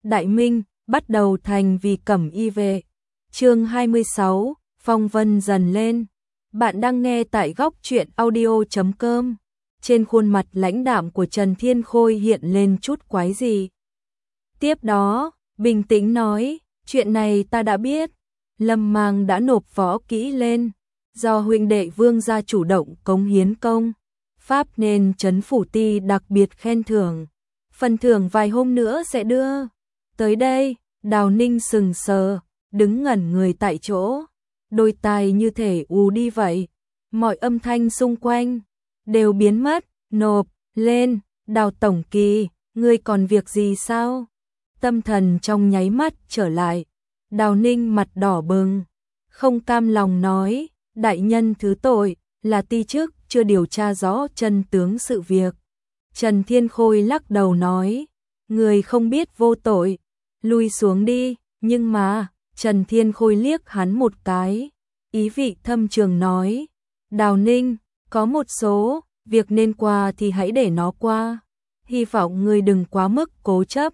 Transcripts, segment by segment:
Đại Minh, bắt đầu thành vì Cẩm Y vệ. Chương 26, phong vân dần lên. Bạn đang nghe tại góc truyện audio.com. Trên khuôn mặt lãnh đạm của Trần Thiên Khôi hiện lên chút quái gì. Tiếp đó, bình tĩnh nói, chuyện này ta đã biết. Lâm Mang đã nộp võ kỹ lên, do huynh đệ Vương gia chủ động cống hiến công pháp nên trấn phủ ti đặc biệt khen thưởng. Phần thưởng vài hôm nữa sẽ đưa. Tới đây, Đào Ninh sừng sờ, đứng ngẩn người tại chỗ, đôi tai như thể ù đi vậy. Mọi âm thanh xung quanh đều biến mất. Nộp lên, Đào tổng kỳ, ngươi còn việc gì sao? Tâm thần trong nháy mắt trở lại. Đào Ninh mặt đỏ bừng, không cam lòng nói, đại nhân thứ tội, là ti chức chưa điều tra rõ chân tướng sự việc. Trần Thiên Khôi lắc đầu nói, người không biết vô tội, lui xuống đi. Nhưng mà, Trần Thiên Khôi liếc hắn một cái, ý vị thâm trường nói, Đào Ninh, có một số việc nên qua thì hãy để nó qua. Hy vọng người đừng quá mức cố chấp,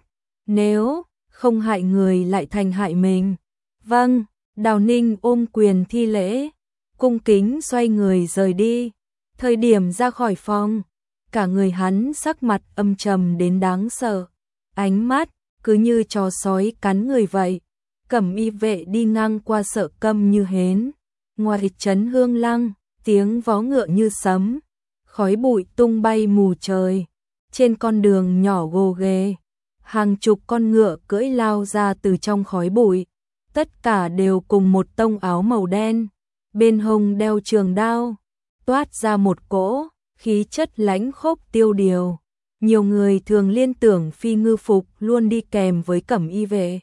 nếu không hại người lại thành hại mình. Vâng, Đào Ninh ôm quyền thi lễ, cung kính xoay người rời đi. Thời điểm ra khỏi phòng, cả người hắn sắc mặt âm trầm đến đáng sợ, ánh mắt cứ như chó sói cắn người vậy. Cẩm Y vệ đi ngang qua sợ câm như hến. Ngoài trấn Hương Lăng, tiếng vó ngựa như sấm, khói bụi tung bay mù trời. Trên con đường nhỏ gồ ghề, hàng chục con ngựa cưỡi lao ra từ trong khói bụi. Tất cả đều cùng một tông áo màu đen, bên hông đeo trường đao, toát ra một cỗ khí chất lãnh khốc tiêu điều. Nhiều người thường liên tưởng phi ngư phục luôn đi kèm với Cẩm Y vệ.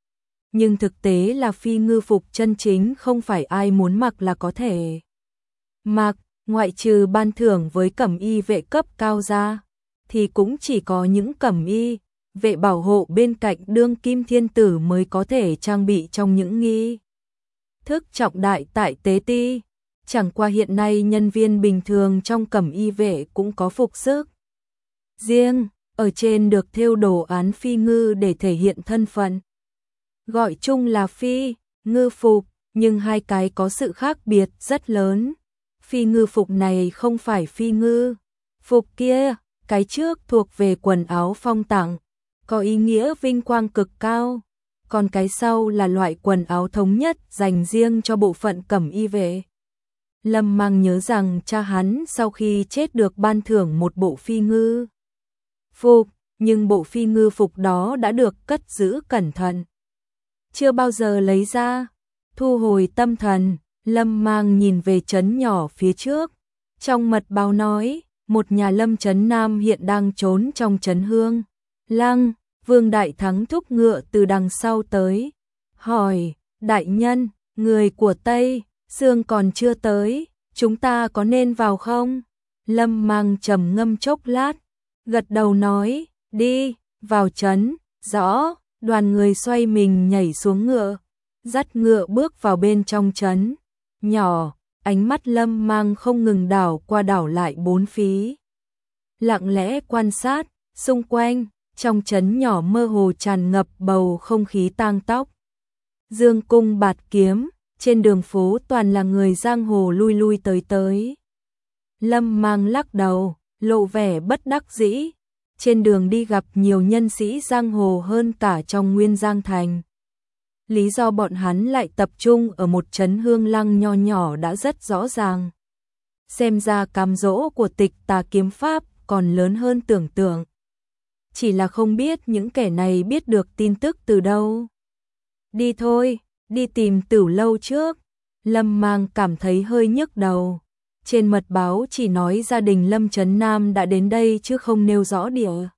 Nhưng thực tế là phi ngư phục chân chính không phải ai muốn mặc là có thể mặc, ngoại trừ ban thưởng với Cẩm Y vệ cấp cao ra, thì cũng chỉ có những Cẩm Y vệ bảo hộ bên cạnh đương kim thiên tử mới có thể trang bị trong những nghi thức trọng đại tại tế ti. Chẳng qua hiện nay nhân viên bình thường trong Cẩm Y vệ cũng có phục sức riêng, ở trên được thêu đồ án phi ngư để thể hiện thân phận. Gọi chung là phi ngư phục, nhưng hai cái có sự khác biệt rất lớn. Phi ngư phục này không phải phi ngư phục kia, cái trước thuộc về quần áo phong tặng, có ý nghĩa vinh quang cực cao, còn cái sau là loại quần áo thống nhất dành riêng cho bộ phận Cẩm Y vệ. Lâm Mang nhớ rằng cha hắn sau khi chết được ban thưởng một bộ phi ngư phục, nhưng bộ phi ngư phục đó đã được cất giữ cẩn thận, chưa bao giờ lấy ra. Thu hồi tâm thần, Lâm Mang nhìn về trấn nhỏ phía trước. Trong mật báo nói, một nhà Lâm trấn Nam hiện đang trốn trong trấn Hương Lăng. Vương Đại Thắng thúc ngựa từ đằng sau tới, hỏi, đại nhân, người của Tây Sương còn chưa tới, chúng ta có nên vào không? Lâm Mang trầm ngâm chốc lát, gật đầu nói, đi, vào trấn. Rõ. Đoàn người xoay mình nhảy xuống ngựa, dắt ngựa bước vào bên trong trấn nhỏ. Ánh mắt Lâm Mang không ngừng đảo qua đảo lại bốn phía, lặng lẽ quan sát xung quanh. Trong trấn nhỏ mơ hồ tràn ngập bầu không khí tang tóc, dương cung bạt kiếm, trên đường phố toàn là người giang hồ lui lui tới tới. Lâm Mang lắc đầu, lộ vẻ bất đắc dĩ. Trên đường đi gặp nhiều nhân sĩ giang hồ hơn cả trong Nguyên Giang Thành. Lý do bọn hắn lại tập trung ở một trấn Hương Lăng nho nhỏ đã rất rõ ràng. Xem ra cám dỗ của Tịch Tà kiếm pháp còn lớn hơn tưởng tượng. Chỉ là không biết những kẻ này biết được tin tức từ đâu. Đi thôi, đi tìm Tửu lâu trước. Lâm Mang cảm thấy hơi nhức đầu. Trên mật báo chỉ nói gia đình Lâm trấn Nam đã đến đây chứ không nêu rõ địa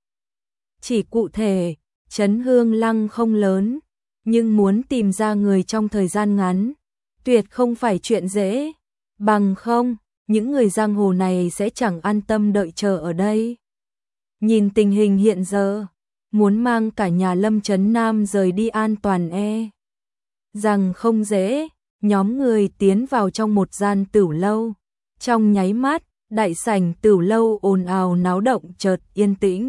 chỉ cụ thể. Trấn Hương Lăng không lớn, nhưng muốn tìm ra người trong thời gian ngắn, tuyệt không phải chuyện dễ. Bằng không, những người giang hồ này sẽ chẳng an tâm đợi chờ ở đây. Nhìn tình hình hiện giờ, muốn mang cả nhà Lâm trấn Nam rời đi an toàn rằng không dễ. Nhóm người tiến vào trong một gian tửu lâu. Trong nháy mắt, đại sảnh tửu lâu ồn ào náo động chợt yên tĩnh.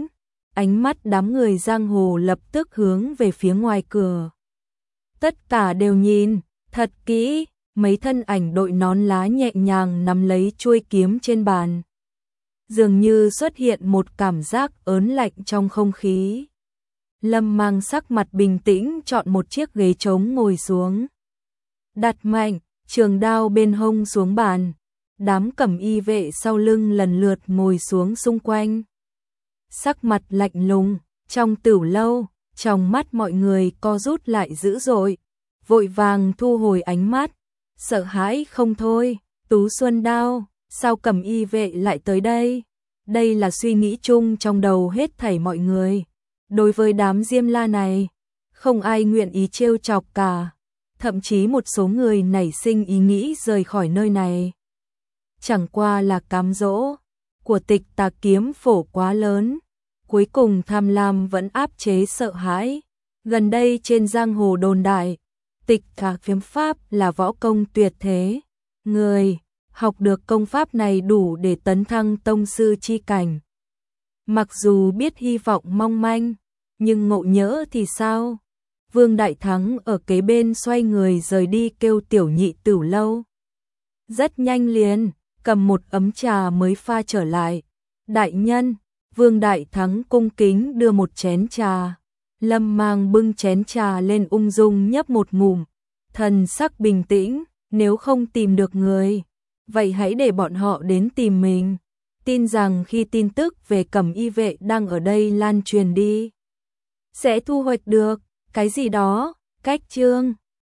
ánh mắt đám người giang hồ lập tức hướng về phía ngoài cửa. Tất cả đều nhìn, thật kỹ, mấy thân ảnh đội nón lá nhẹ nhàng nắm lấy chuôi kiếm trên bàn. Dường như xuất hiện một cảm giác ớn lạnh trong không khí. Lâm Mang sắc mặt bình tĩnh chọn một chiếc ghế trống ngồi xuống. Đặt mạnh, trường đao bên hông xuống bàn. Đám cẩm y vệ sau lưng lần lượt ngồi xuống xung quanh. Sắc mặt lạnh lùng, trong tửu lâu, trong mắt mọi người co rút lại dữ dội, vội vàng thu hồi ánh mắt, sợ hãi không thôi. Tú Xuân Đao, sao cẩm y vệ lại tới đây? Đây là suy nghĩ chung trong đầu hết thảy mọi người. Đối với đám Diêm La này, không ai nguyện ý trêu chọc cả, thậm chí một số người nảy sinh ý nghĩ rời khỏi nơi này. Chẳng qua là cám dỗ của Tịch Tà kiếm phổ quá lớn, cuối cùng tham lam vẫn áp chế sợ hãi. Gần đây trên giang hồ đồn đại, Tịch Tà kiếm pháp là võ công tuyệt thế, người học được công pháp này đủ để tấn thăng tông sư chi cảnh. Mặc dù biết hy vọng mong manh, nhưng ngộ nhỡ thì sao? Vương Đại Thắng ở kế bên xoay người rời đi kêu Tiểu Nhị tửu lâu. Rất nhanh liền, cầm một ấm trà mới pha trở lại. Đại nhân, Vương Đại Thắng cung kính đưa một chén trà. Lâm Mang bưng chén trà lên ung dung nhấp một ngụm, thần sắc bình tĩnh, nếu không tìm được người, vậy hãy để bọn họ đến tìm mình. Tin rằng khi tin tức về cẩm y vệ đang ở đây lan truyền đi, sẽ thu hoạch được cái gì đó. Cách chương